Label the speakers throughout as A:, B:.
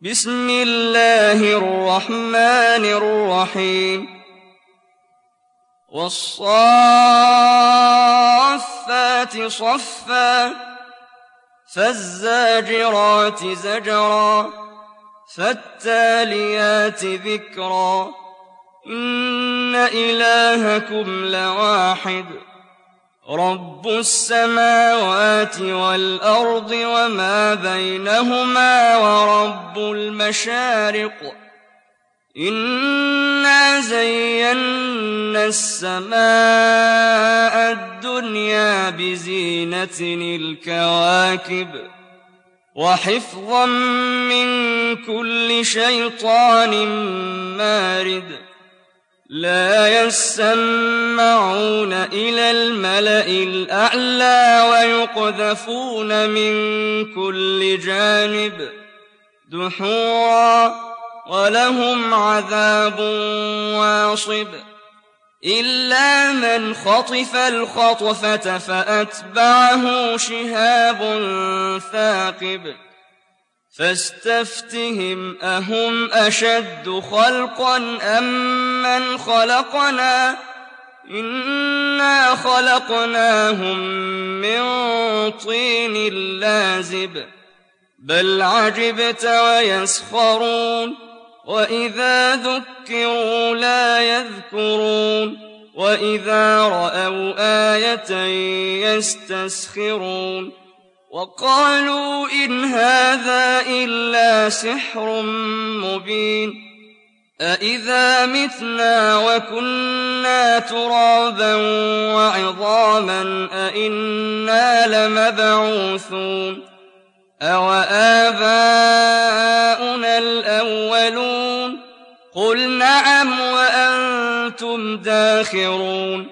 A: بسم الله الرحمن الرحيم والصافات صفا فالزاجرات زجرا فالتاليات ذكرا إن إلهكم لواحد رب السماوات والأرض وما بينهما ورب المشارق إنا زينا السماء الدنيا بزينة الكواكب وحفظا من كل شيطان مارد لا يسمعون إلى الملأ الأعلى ويقذفون من كل جانب دحورا ولهم عذاب واصب إلا من خطف الخطفة فأتبعه شهاب ثاقب فاستفتهم أهم أشد خلقا أم من خلقنا إنا خلقناهم من طين لازب بل عجبت ويسخرون وإذا ذكروا لا يذكرون وإذا رأوا آية يستسخرون وقالوا إن هذا إلا سحر مبين أإذا متنا وكنا ترابا وعظاما أإنا لمبعوثون أوآباؤنا الأولون قل نعم وأنتم داخرون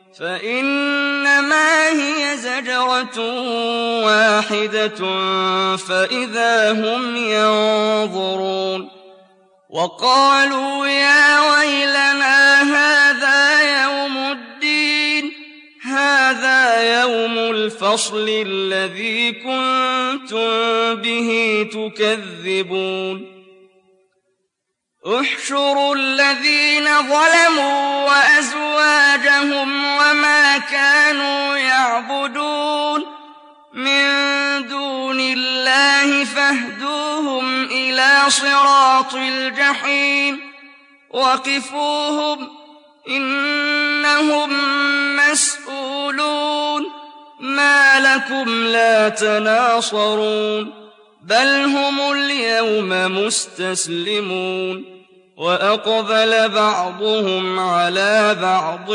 A: فإنما هي زجرة واحدة فإذا هم ينظرون وقالوا يا ويلنا هذا يوم الفصل الذي كنتم به تكذبون احشروا الذين ظلموا وأزواجهم وما كانوا يعبدون من دون الله فاهدوهم إلى صراط الجحيم وقفوهم إنهم مسؤولون ما لكم لا تناصرون بل هم اليوم مستسلمون وأقبل بعضهم على بعض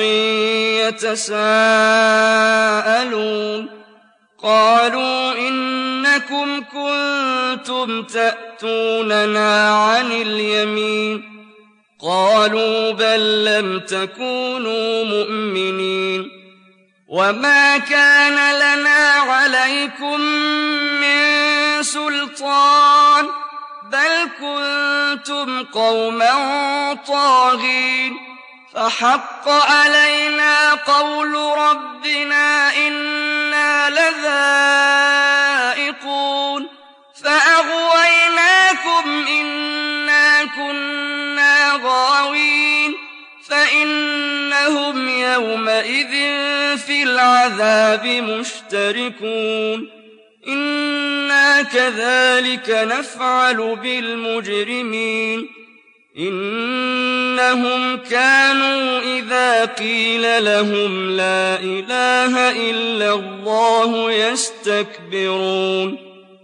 A: يتساءلون قالوا إنكم كنتم تأتوننا عن اليمين قالوا بل لم تكونوا مؤمنين وما كان لنا عليكم من سلطان بل كنتم قوما طاغين فحق علينا قول ربنا إنا لذائقون فأغويناكم إنا كنا غاوين فإنهم يومئذ في العذاب مشتركون إنا كذلك نفعل بالمجرمين إنهم كانوا إذا قيل لهم لا إله إلا الله يستكبرون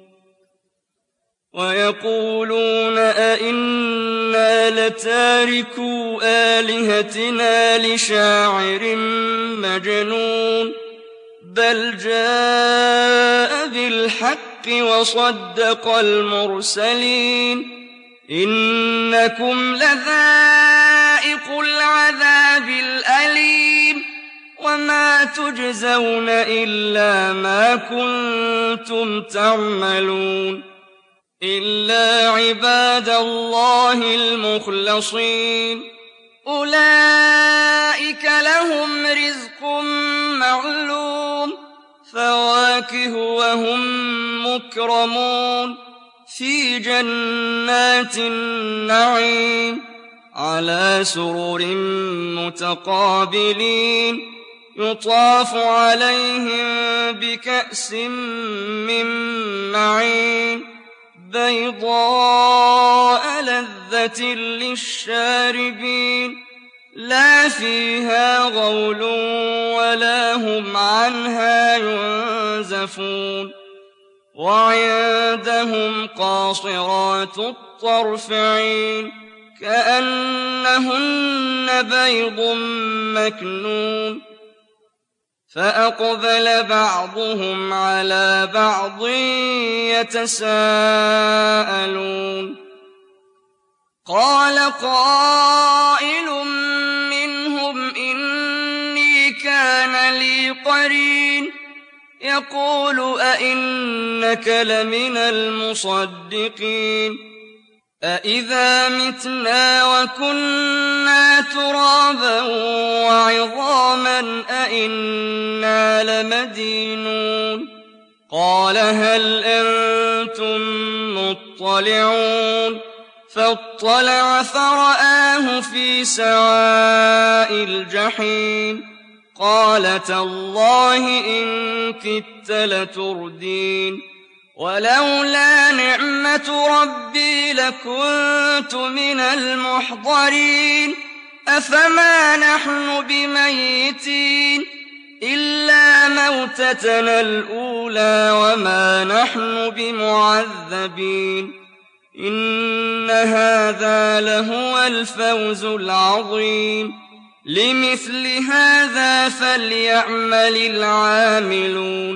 A: ويقولون أئنا لتاركو آلهتنا لشاعر مجنون بل جاء بالحق وصدق المرسلين إنكم لذائقو العذاب الأليم وما تجزون إلا ما كنتم تعملون إلا عباد الله المخلصين أولئك لهم رزق معلوم فواكه وهم مكرمون في جنات النعيم على سرر متقابلين يطاف عليهم بكأس من معين بيضاء لذة للشاربين لا فيها غول ولا هم عنها ينزفون وعندهم قاصرات الطرف عين كأنهن بيض مكنون فأقبل بعضهم على بعض يتساءلون قال قائل منهم إني كان لي قرين يقول أئنك لمن المصدقين أإذا متنا وكنا ترابا وعظاما أئنا لمدينون قال هل أنتم مطلعون فاطلع فرآه في سواء الجحيم قال تالله إن كدت لتردين ولولا نعمة ربي لكنت من المحضرين أفما نحن بميتين إلا موتتنا الأولى وما نحن بمعذبين إن هذا لهو الفوز العظيم لمثل هذا فليعمل العاملون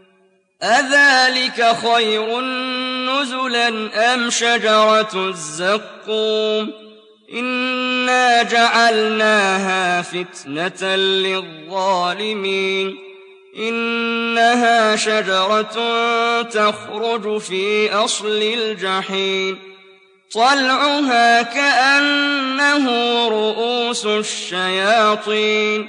A: أذلك خير نزلا أم شجرة الزقوم إنا جعلناها فتنة للظالمين إنها شجرة تخرج في أصل الجحيم طلعها كأنه رؤوس الشياطين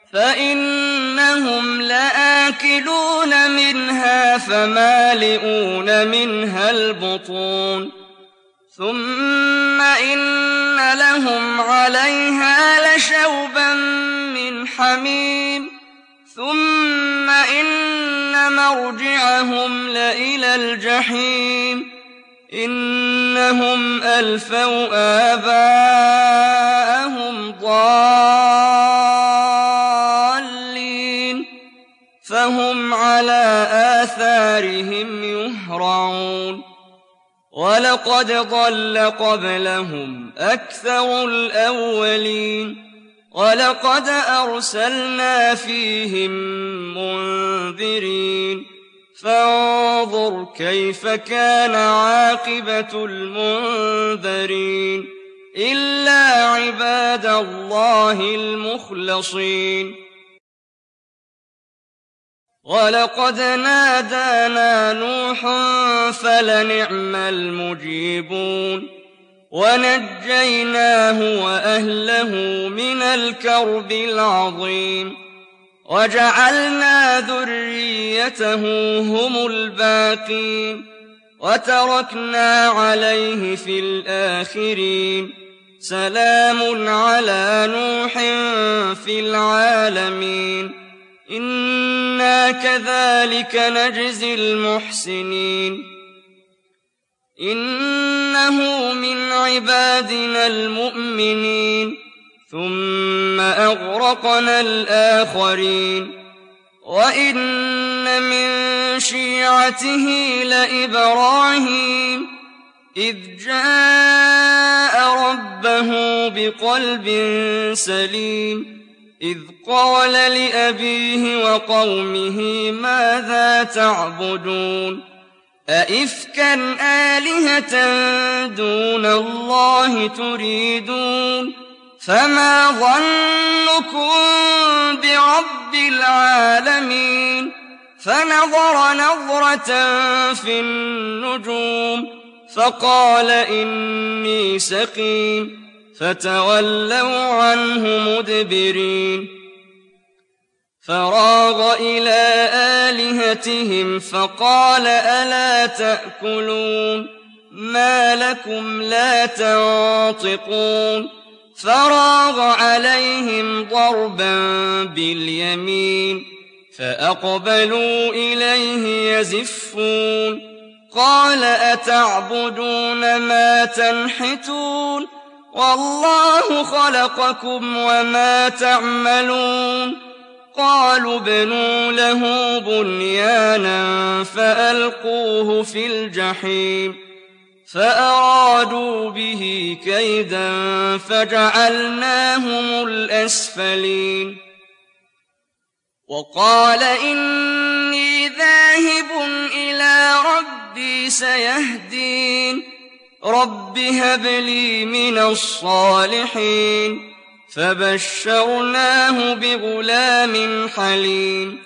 A: فإنهم لآكلون منها فمالئون منها البطون ثم إن لهم عليها لشوبا من حميم ثم إن مرجعهم لإلى الجحيم إنهم ألفوا آباءهم ضالين فهم على آثارهم يهرعون ولقد ضل قبلهم أكثر الأولين ولقد أرسلنا فيهم منذرين فانظر كيف كان عاقبة المنذرين إلا عباد الله المخلصين ولقد نادانا نوح فلنعم المجيبون ونجيناه وأهله من الكرب العظيم وجعلنا ذريته هم الباقين وتركنا عليه في الآخرين سلام على نوح في العالمين إنا كذلك نجزي المحسنين إنه من عبادنا المؤمنين ثم أغرقنا الآخرين وإن من شيعته لإبراهيم إذ جاء ربه بقلب سليم إذ قال لأبيه وقومه ماذا تعبدون أئفكا آلهة دون الله تريدون فما ظنكم برب العالمين فنظر نظرة في النجوم فقال إني سقيم فتولوا عنه مدبرين فراغ إلى آلهتهم فقال ألا تأكلون ما لكم لا تنطقون فراغ عليهم ضربا باليمين فأقبلوا إليه يزفون قال أتعبدون ما تنحتون والله خلقكم وما تعملون قالوا ابنوا له بنيانا فألقوه في الجحيم فأرادوا به كيدا فجعلناهم الأسفلين وقال إني ذاهب إلى ربي سيهدين رب هب لي من الصالحين فبشرناه بغلام حليم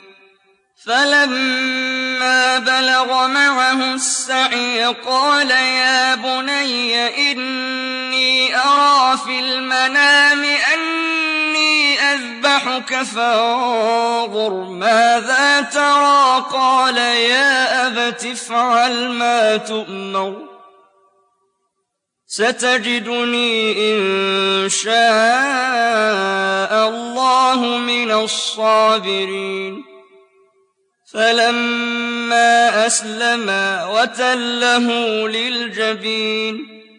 A: فلما بلغ معه السعي قال يا بني إني أرى في المنام أني أذبحك فانظر ماذا ترى قال يا أبت افعل ما تؤمر ستجدني إن شاء الله من الصابرين فلما أسلما وتله للجبين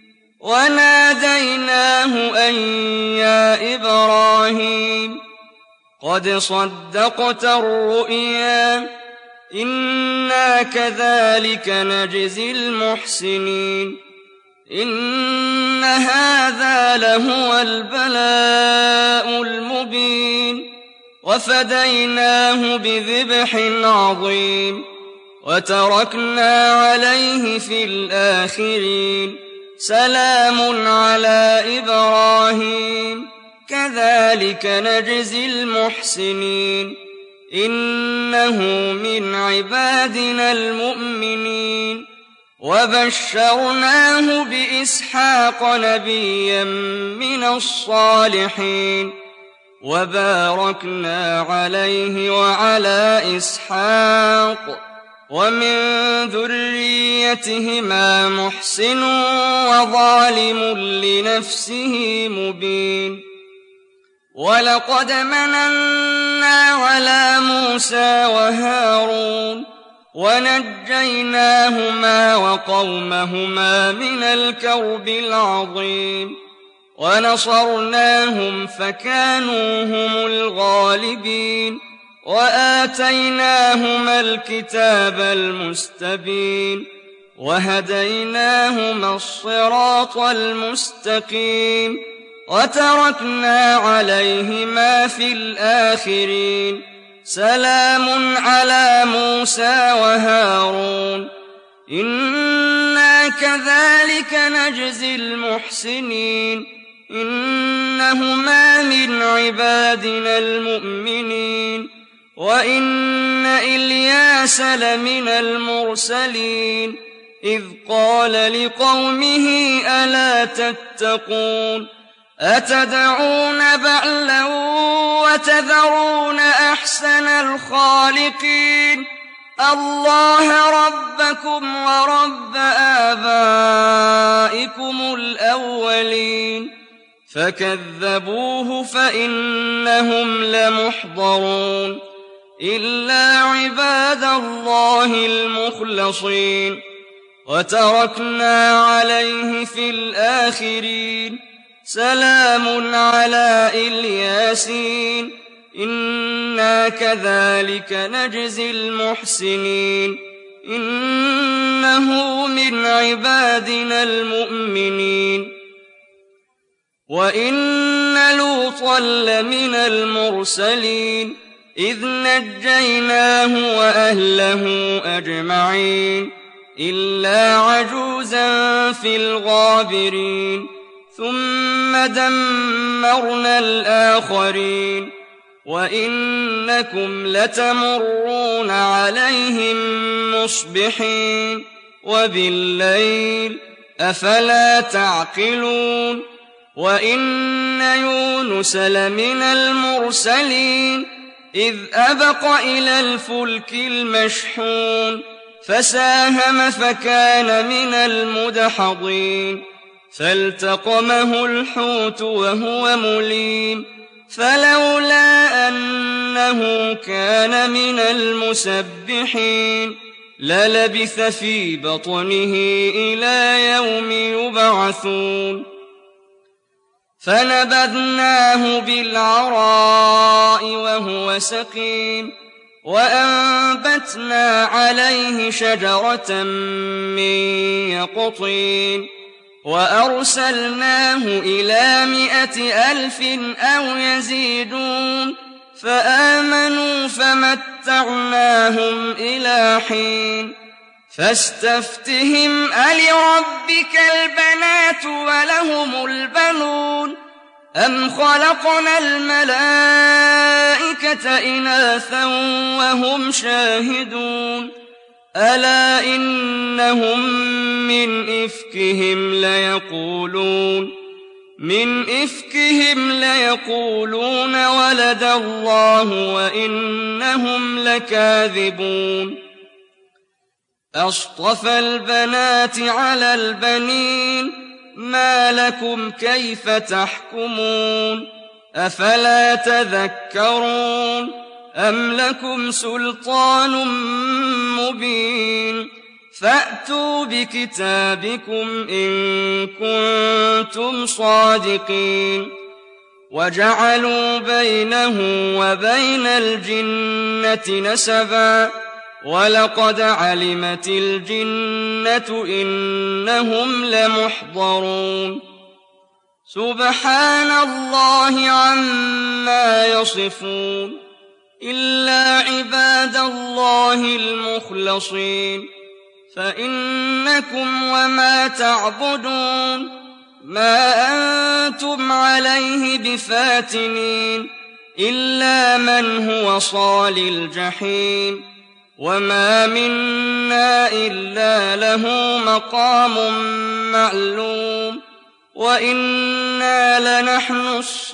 A: وناديناه أن يا إبراهيم قد صدقت الرؤيا إنا كذلك نجزي المحسنين إن هذا لهو البلاء المبين وفديناه بذبح عظيم وتركنا عليه في الآخرين سلام على إبراهيم كذلك نجزي المحسنين إنه من عبادنا المؤمنين وبشرناه بإسحاق نبيا من الصالحين وباركنا عليه وعلى إسحاق ومن ذريتهما محسن وظالم لنفسه مبين ولقد مننا على موسى وهارون ونجيناهما وقومهما من الكرب العظيم ونصرناهم فكانوا هم الغالبين وآتيناهما الكتاب المستبين وهديناهما الصراط المستقيم وتركنا عليهما في الآخرين سلام على موسى وهارون إنا كذلك نجزي المحسنين إنهما من عبادنا المؤمنين وإن إلياس لمن المرسلين إذ قال لقومه ألا تتقون أتدعون بعلا وتذرون أحسن الخالقين الله ربكم ورب آبائكم الأولين فكذبوه فإنهم لمحضرون إلا عباد الله المخلصين وتركنا عليه في الآخرين سلام على الياسين إنا كذلك نجزي المحسنين إنه من عبادنا المؤمنين وإن لوطا لمن المرسلين إذ نجيناه وأهله أجمعين إلا عجوزا في الغابرين ثم دمرنا الآخرين وإنكم لتمرون عليهم مصبحين وبالليل أفلا تعقلون وإن يونس لمن المرسلين إذ أبق إلى الفلك المشحون فساهم فكان من المدحضين فالتقمه الحوت وهو مليم فلولا أنه كان من المسبحين للبث في بطنه إلى يوم يبعثون فنبذناه بالعراء وهو سقيم وأنبتنا عليه شجرة من يقطين وأرسلناه إلى 100,000 أو يزيدون فآمنوا فمتعناهم إلى حين فاستفتهم ألربك البنات ولهم البنون أم خلقنا الملائكة إناثا وهم شاهدون ألا إنهم من إفكهم ليقولون ولد الله وإنهم لكاذبون أصطفى البنات على البنين ما لكم كيف تحكمون أفلا تذكرون أم لكم سلطان مبين فأتوا بكتابكم إن كنتم صادقين وجعلوا بينه وبين الجنة نسبا ولقد علمت الجنة إنهم لمحضرون سبحان الله عما يصفون إلا عباد الله المخلصين فإنكم وما تعبدون ما أنتم عليه بفاتنين إلا من هو صال الجحيم وما منا إلا له مقام معلوم وإنا لنحن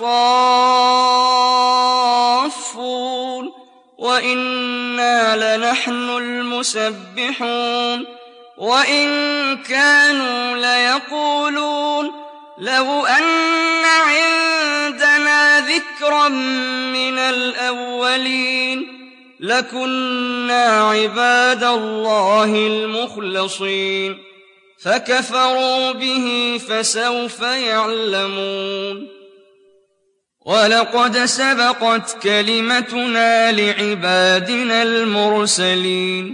A: الصافون وإنا لنحن المسبحون وإن كانوا ليقولون لو أن عندنا ذكرا من الأولين لكنا عباد الله المخلصين فكفروا به فسوف يعلمون ولقد سبقت كلمتنا لعبادنا المرسلين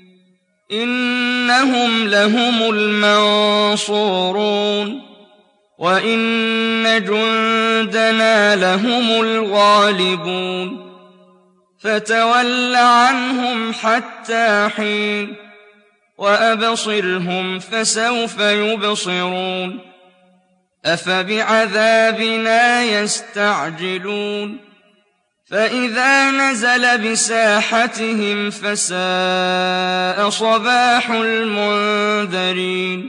A: إنهم لهم المنصورون وإن جندنا لهم الغالبون فتول عنهم حتى حين وأبصرهم فسوف يبصرون أفبعذابنا يستعجلون فإذا نزل بساحتهم فساء صباح المنذرين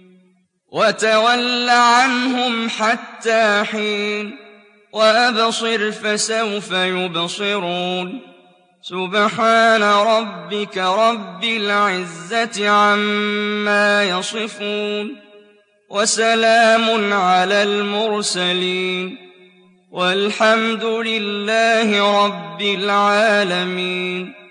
A: وتول عنهم حتى حين وأبصر فسوف يبصرون سبحان ربك رب العزة عما يصفون وسلام على المرسلين والحمد لله رب العالمين